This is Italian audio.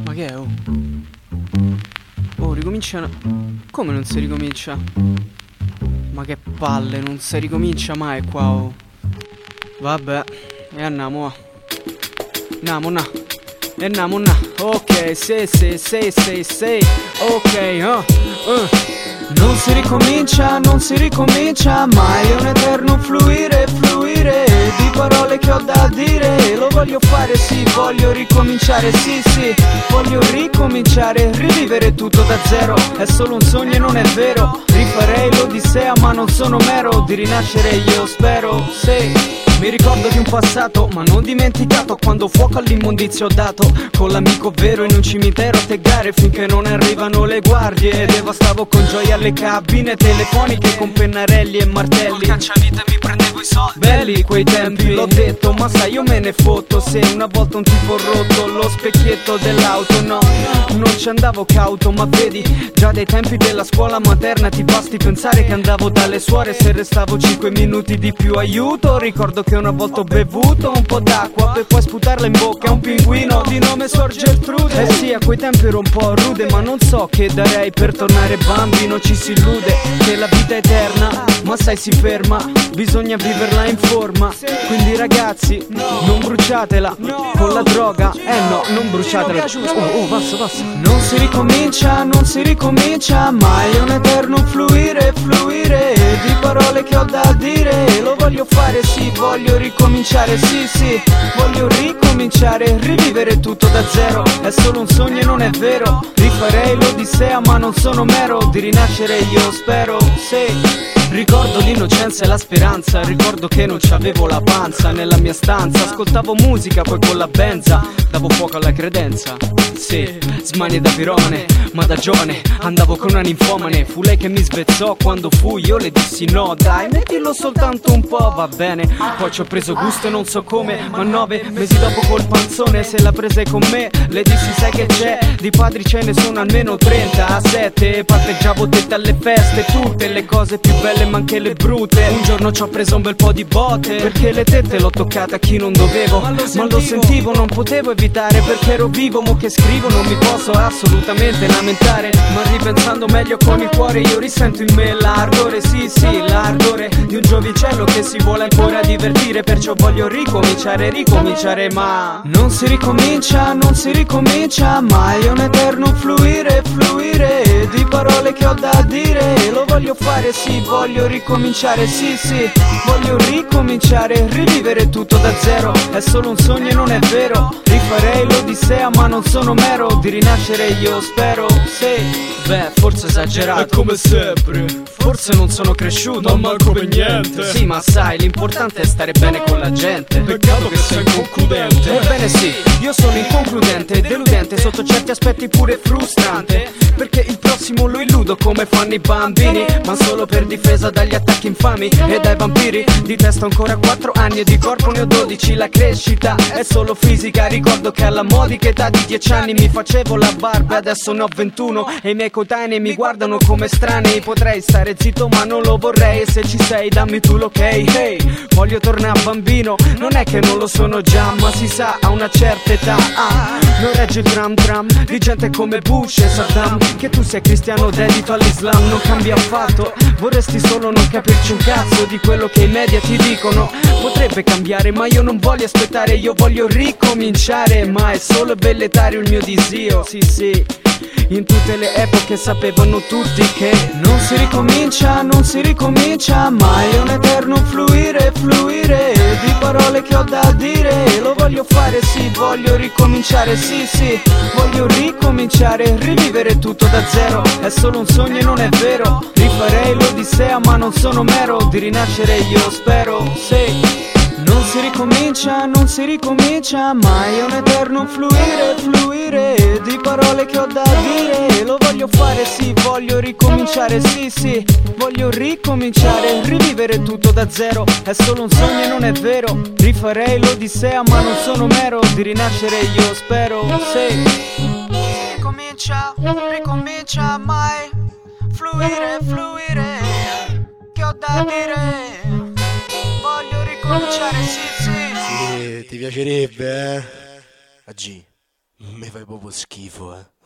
Ma che è, oh? Oh, ricomincia. Come non si ricomincia? Ma che palle, non si ricomincia mai qua, oh. Vabbè, e andiamo, andiamo, na. E andiamo, na. Ok, sì, ok, Non si ricomincia mai, è un eterno fluire di parole che ho da dire. Lo voglio fare, sì, voglio ricominciare, sì, voglio ricominciare, rivivere tutto da zero. È solo un sogno e non è vero. Rifarei l'Odissea ma non sono mero. Di rinascere io spero, sì. Mi ricordo di un passato, ma non dimenticato, quando fuoco all'immondizia ho dato. Con l'amico vero in un cimitero a tegare finché non arrivano le guardie. Devastavo con gioia le cabine telefoniche con pennarelli e martelli. Col cacciavite mi prendevo i soldi. Belli quei tempi, l'ho detto, ma sai io me ne fotto. Se una volta un tipo rotto lo specchietto dell'auto, no, non ci andavo cauto. Ma vedi, già dai tempi della scuola materna ti basti pensare che andavo dalle suore se restavo 5 minuti di più. Aiuto, ricordo che una volta ho bevuto un po' d'acqua per poi sputarla in bocca a un pinguino di nome Suor Gertrude. Eh sì, a quei tempi ero un po' rude, ma non so che darei per tornare bambino. Ci si illude che la vita è eterna, ma sai si ferma, bisogna viverla in forma. Quindi ragazzi, non bruciatela con la droga, no, non bruciatela. Passa. Non si ricomincia mai, è un eterno fluire di parole che ho da dire. Lo voglio fare, sì, voglio ricominciare, sì, voglio ricominciare, rivivere tutto da zero. È solo un sogno e non è vero. Rifarei l'Odissea ma non sono mero. Di rinascere io spero, sì. Ricordo l'innocenza e la speranza, ricordo che non c'avevo la panza nella mia stanza. Ascoltavo musica, poi con la benza davo fuoco alla credenza. Sì, smanie da piromane, ma da giovane andavo con una ninfomane. Fu lei che mi svezzò quando fui, io le dissi no, dai, mettilo soltanto un po', va bene. Poi ci ho preso gusto e non so come, ma 9 mesi dopo col panzone se la prese con me. Le dissi sai che c'è, di padri ce ne sono almeno 37. Parteggiavo tette alle feste, tutte le cose più belle ma anche le brutte. Un giorno ci ho preso un bel po' di botte, perché le tette l'ho toccata a chi non dovevo, ma lo sentivo, non potevo evitare perché ero vivo. Mo che scrivo non mi posso assolutamente lamentare, ma ripensando meglio con il cuore io risento in me l'ardore, sì, l'ardore di un giovincello che si vuole ancora divertire. Perciò voglio ricominciare, ma non si ricomincia mai, è un eterno fluire di parole che ho da dire. Lo voglio fare, sì, voglio ricominciare, sì, voglio ricominciare, rivivere tutto da zero. È solo un sogno e non è vero. Rifarei l'Odissea ma non sono mero. Di rinascere io spero, sì. Beh, forse esagerato, è come sempre. Forse non sono cresciuto, ma manco per niente. Sì, ma sai, l'importante è stare bene con la gente. Peccato che sei inconcludente. Ebbene sì, io sono inconcludente, deludente, sotto certi aspetti pure frustrante, perché il prossimo lo illudo come fanno i bambini, ma solo per difesa dagli attacchi infami e dai vampiri. Di testa ancora 4 anni e di corpo ne ho 12. La crescita è solo fisica. Ricordo che alla modica età di 10 anni mi facevo la barba, adesso ne ho 21 e i miei coetanei mi guardano come strani. Potrei stare zitto ma non lo vorrei, e se ci sei dammi tu l'ok. Hey, voglio tornare a bambino, non è che non lo sono già, ma si sa a una certa età non regge il tram di gente come Bush e Saddam. Che tu sia cristiano dedito all'Islam non cambia affatto. Vorresti solo non capirci un cazzo di quello che i media ti dicono. Potrebbe cambiare ma io non voglio aspettare, io voglio ricominciare, ma è solo velleitario il mio disio, sì. In tutte le epoche sapevano tutti che non si ricomincia mai, è un eterno fluire di parole che ho da dire. Lo voglio fare, sì, voglio ricominciare, sì, voglio ricominciare, rivivere tutto da zero. È solo un sogno e non è vero. Rifarei l'Odissea ma non sono mero. Di rinascere io spero, sì. Non si ricomincia mai, è un eterno fluire di parole che ho da dire. Lo voglio fare, sì, voglio ricominciare, sì, voglio ricominciare, rivivere tutto da zero. È solo un sogno e non è vero. Rifarei l'Odissea ma non sono mero. Di rinascere io spero, sì. Ricomincia mai, fluire che ho da dire. Voglio ricominciare, sì. Ti piacerebbe, A G. Mi fai proprio schifo, eh.